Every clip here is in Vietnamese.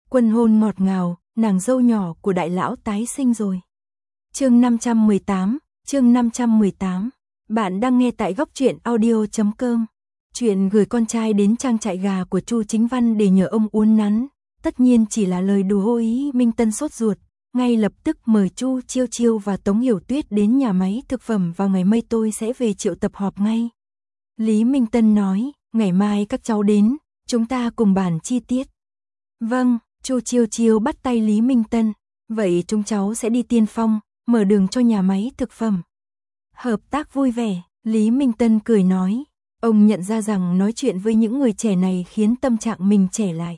Quân hôn ngọt ngào, nàng dâu nhỏ của đại lão tái sinh rồi. Chương 518. Bạn đang nghe tại góc truyện audio.com. Chuyện gửi con trai đến trang trại gà của Chu Chính Văn để nhờ ông uốn nắn, tất nhiên chỉ là lời đùa ý. Minh Tân sốt ruột, ngay lập tức mời Chu Chiêu Chiêu và Tống Hiểu Tuyết đến nhà máy thực phẩm vào ngày mai tôi sẽ về triệu tập họp ngay. Lý Minh Tân nói, ngày mai các cháu đến, chúng ta cùng bàn chi tiết. Vâng, Chu Chiêu Chiêu bắt tay Lý Minh Tân, vậy chúng cháu sẽ đi tiên phong, mở đường cho nhà máy thực phẩm. Hợp tác vui vẻ, Lý Minh Tân cười nói, ông nhận ra rằng nói chuyện với những người trẻ này khiến tâm trạng mình trẻ lại.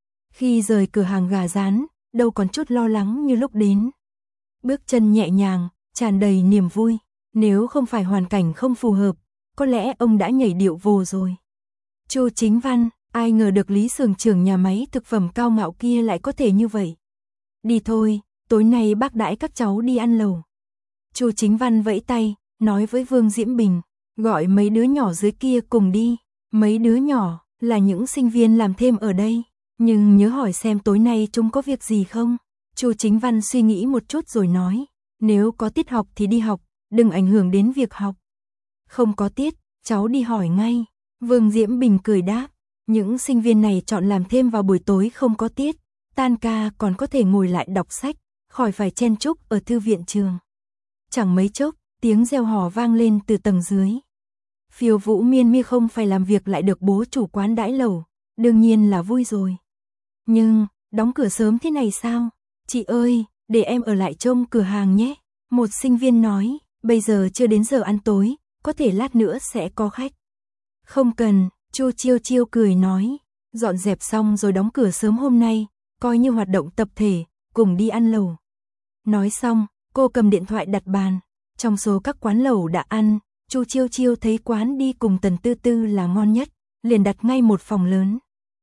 Khi rời cửa hàng gà rán, đâu còn chút lo lắng như lúc đến. Bước chân nhẹ nhàng, tràn đầy niềm vui, nếu không phải hoàn cảnh không phù hợp, có lẽ ông đã nhảy điệu vồ rồi. Chu Chính Văn, ai ngờ được Lý xưởng trưởng nhà máy thực phẩm cao ngạo kia lại có thể như vậy. Đi thôi, tối nay bác đãi các cháu đi ăn lẩu. Chu Chính Văn vẫy tay, nói với Vương Diễm Bình, gọi mấy đứa nhỏ dưới kia cùng đi. Mấy đứa nhỏ là những sinh viên làm thêm ở đây, nhưng nhớ hỏi xem tối nay chúng có việc gì không. Chu Chính Văn suy nghĩ một chút rồi nói, nếu có tiết học thì đi học, đừng ảnh hưởng đến việc học. Không có tiết, cháu đi hỏi ngay. Vương Diễm Bình cười đáp, những sinh viên này chọn làm thêm vào buổi tối không có tiết, tan ca còn có thể ngồi lại đọc sách, khỏi phải chen chúc ở thư viện trường. Chẳng mấy chốc, tiếng reo hò vang lên từ tầng dưới. Phiêu Vũ Miên Mi không phải làm việc lại được bố chủ quán đãi lẩu, đương nhiên là vui rồi. Nhưng, đóng cửa sớm thế này sao? Chị ơi, để em ở lại trông cửa hàng nhé. Một sinh viên nói, bây giờ chưa đến giờ ăn tối, có thể lát nữa sẽ có khách. Không cần, Chu Chiêu Chiêu cười nói, dọn dẹp xong rồi đóng cửa sớm hôm nay, coi như hoạt động tập thể, cùng đi ăn lẩu. Nói xong, cô cầm điện thoại đặt bàn. Trong số các quán lẩu đã ăn, Chu Chiêu Chiêu thấy quán đi cùng Tần Tư Tư là ngon nhất, liền đặt ngay một phòng lớn.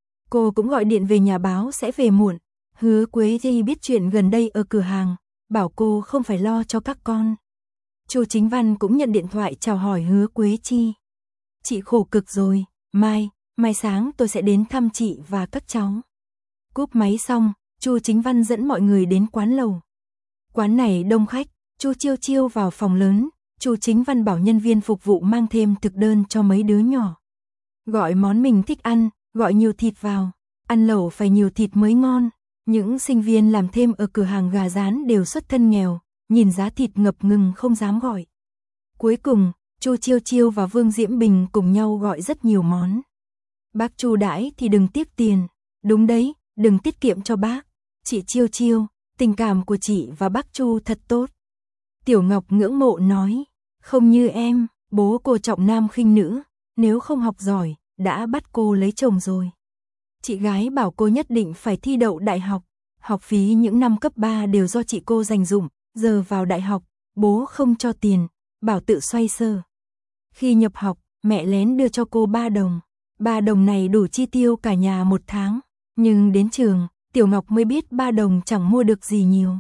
Cô cũng gọi điện về nhà báo sẽ về muộn. Hứa Quế Chi biết chuyện gần đây ở cửa hàng, bảo cô không phải lo cho các con. Chu Chính Văn cũng nhận điện thoại chào hỏi Hứa Quế Chi. Chị khổ cực rồi, mai sáng tôi sẽ đến thăm chị và các cháu. Cúp máy xong, Chu Chính Văn dẫn mọi người đến quán lẩu. Quán này đông khách, Chu Chiêu Chiêu vào phòng lớn, Chu Chính Văn bảo nhân viên phục vụ mang thêm thực đơn cho mấy đứa nhỏ. Gọi món mình thích ăn, gọi nhiều thịt vào, ăn lẩu phải nhiều thịt mới ngon. Những sinh viên làm thêm ở cửa hàng gà rán đều xuất thân nghèo, nhìn giá thịt ngập ngừng không dám gọi. Cuối cùng, Chu Chiêu Chiêu và Vương Diễm Bình cùng nhau gọi rất nhiều món. Bác Chu đãi thì đừng tiếc tiền. Đúng đấy, đừng tiết kiệm cho bác. Chị Chiêu Chiêu, tình cảm của chị và bác Chu thật tốt. Tiểu Ngọc ngưỡng mộ nói, không như em, bố cô trọng nam khinh nữ, nếu không học giỏi, đã bắt cô lấy chồng rồi. Chị gái bảo cô nhất định phải thi đậu đại học, học phí những năm cấp 3 đều do chị cô dành dụm, giờ vào đại học, bố không cho tiền, bảo tự xoay sở. Khi nhập học, mẹ lén đưa cho cô 3 đồng, 3 đồng này đủ chi tiêu cả nhà một tháng, nhưng đến trường, Tiểu Ngọc mới biết 3 đồng chẳng mua được gì nhiều.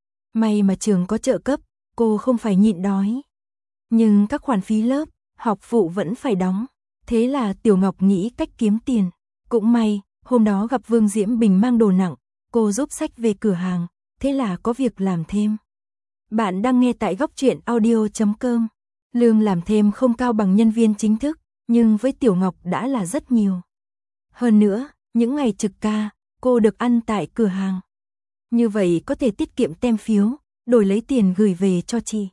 May mà trường có trợ cấp, cô không phải nhịn đói. Nhưng các khoản phí lớp, học phụ vẫn phải đóng, thế là Tiểu Ngọc nghĩ cách kiếm tiền. Cũng may, hôm đó gặp Vương Diễm Bình mang đồ nặng, cô giúp xách về cửa hàng, thế là có việc làm thêm. Bạn đang nghe tại góc truyện audio.com. Lương làm thêm không cao bằng nhân viên chính thức, nhưng với Tiểu Ngọc đã là rất nhiều. Hơn nữa, những ngày trực ca, cô được ăn tại cửa hàng. Như vậy có thể tiết kiệm tem phiếu, đổi lấy tiền gửi về cho chị.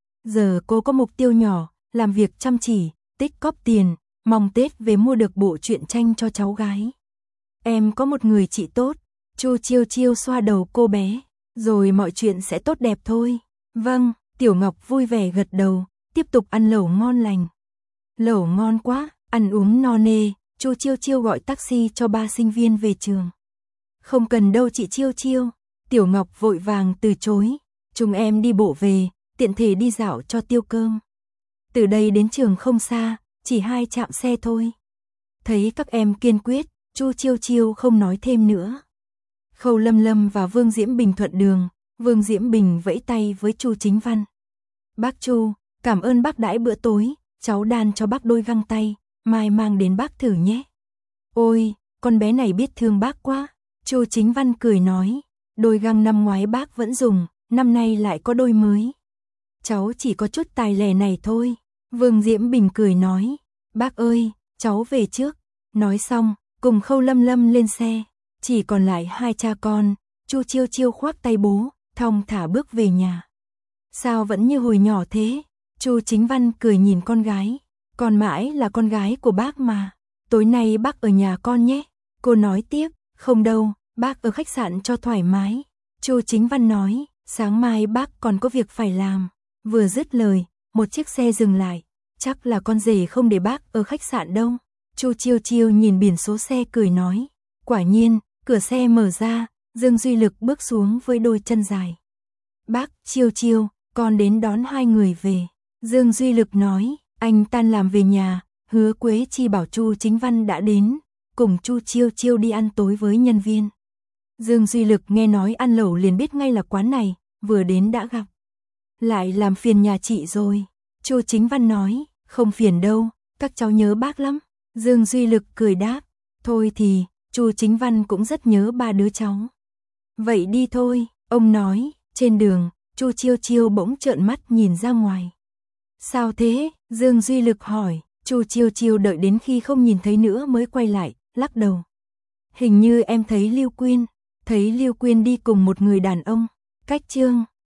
Giờ cô có mục tiêu nhỏ, làm việc chăm chỉ, tích cóp tiền, mong Tết về mua được bộ truyện tranh cho cháu gái. Em có một người chị tốt. Chu Chiêu Chiêu xoa đầu cô bé, rồi mọi chuyện sẽ tốt đẹp thôi. Vâng, Tiểu Ngọc vui vẻ gật đầu, tiếp tục ăn lẩu ngon lành. Lẩu ngon quá, ăn uống no nê, Chu Chiêu Chiêu gọi taxi cho 3 sinh viên về trường. Không cần đâu chị Chiêu Chiêu, Tiểu Ngọc vội vàng từ chối. Chúng em đi bộ về, tiện thể đi dạo cho tiêu cơm. Từ đây đến trường không xa, chỉ 2 trạm xe thôi. Thấy các em kiên quyết, Chu Chiêu Chiêu không nói thêm nữa. Khâu Lâm Lâm và Vương Diễm Bình thuận đường, Vương Diễm Bình vẫy tay với Chu Chính Văn. Bác Chu, cảm ơn bác đãi bữa tối, cháu đan cho bác đôi găng tay, mai mang đến bác thử nhé. Ôi, con bé này biết thương bác quá. Chu Chính Văn cười nói, đôi găng năm ngoái bác vẫn dùng, năm nay lại có đôi mới. Cháu chỉ có chút tài lẻ này thôi. Vương Diễm Bình cười nói, bác ơi, cháu về trước. Nói xong, cùng Khâu Lâm Lâm lên xe, chỉ còn lại hai cha con. Chu Chiêu Chiêu khoác tay bố, thong thả bước về nhà. Sao vẫn như hồi nhỏ thế? Chu Chính Văn cười nhìn con gái, con mãi là con gái của bác mà. Tối nay bác ở nhà con nhé. Cô nói tiếp, không đâu, bác ở khách sạn cho thoải mái. Chu Chính Văn nói, sáng mai bác còn có việc phải làm. Vừa dứt lời, một chiếc xe dừng lại, chắc là con rể không để bác ở khách sạn đâu. Chu Chiêu Chiêu nhìn biển số xe cười nói, quả nhiên, cửa xe mở ra, Dương Duy Lực bước xuống với đôi chân dài. Bác, Chiêu Chiêu, con đến đón hai người về. Dương Duy Lực nói, anh tan làm về nhà, Hứa Quế Chi bảo Chu Chính Văn đã đến, cùng Chu Chiêu Chiêu đi ăn tối với nhân viên. Dương Duy Lực nghe nói ăn lẩu liền biết ngay là quán này, vừa đến đã gặp. Lại làm phiền nhà chị rồi. Chu Chính Văn nói, không phiền đâu, các cháu nhớ bác lắm. Dương Duy Lực cười đáp, thôi thì, Chu Chính Văn cũng rất nhớ ba đứa cháu. Vậy đi thôi, ông nói. Trên đường, Chu Chiêu Chiêu bỗng trợn mắt nhìn ra ngoài. Sao thế? Dương Duy Lực hỏi. Chu Chiêu Chiêu đợi đến khi không nhìn thấy nữa mới quay lại, lắc đầu. Hình như em thấy Lưu Quyên đi cùng một người đàn ông. Cách Chương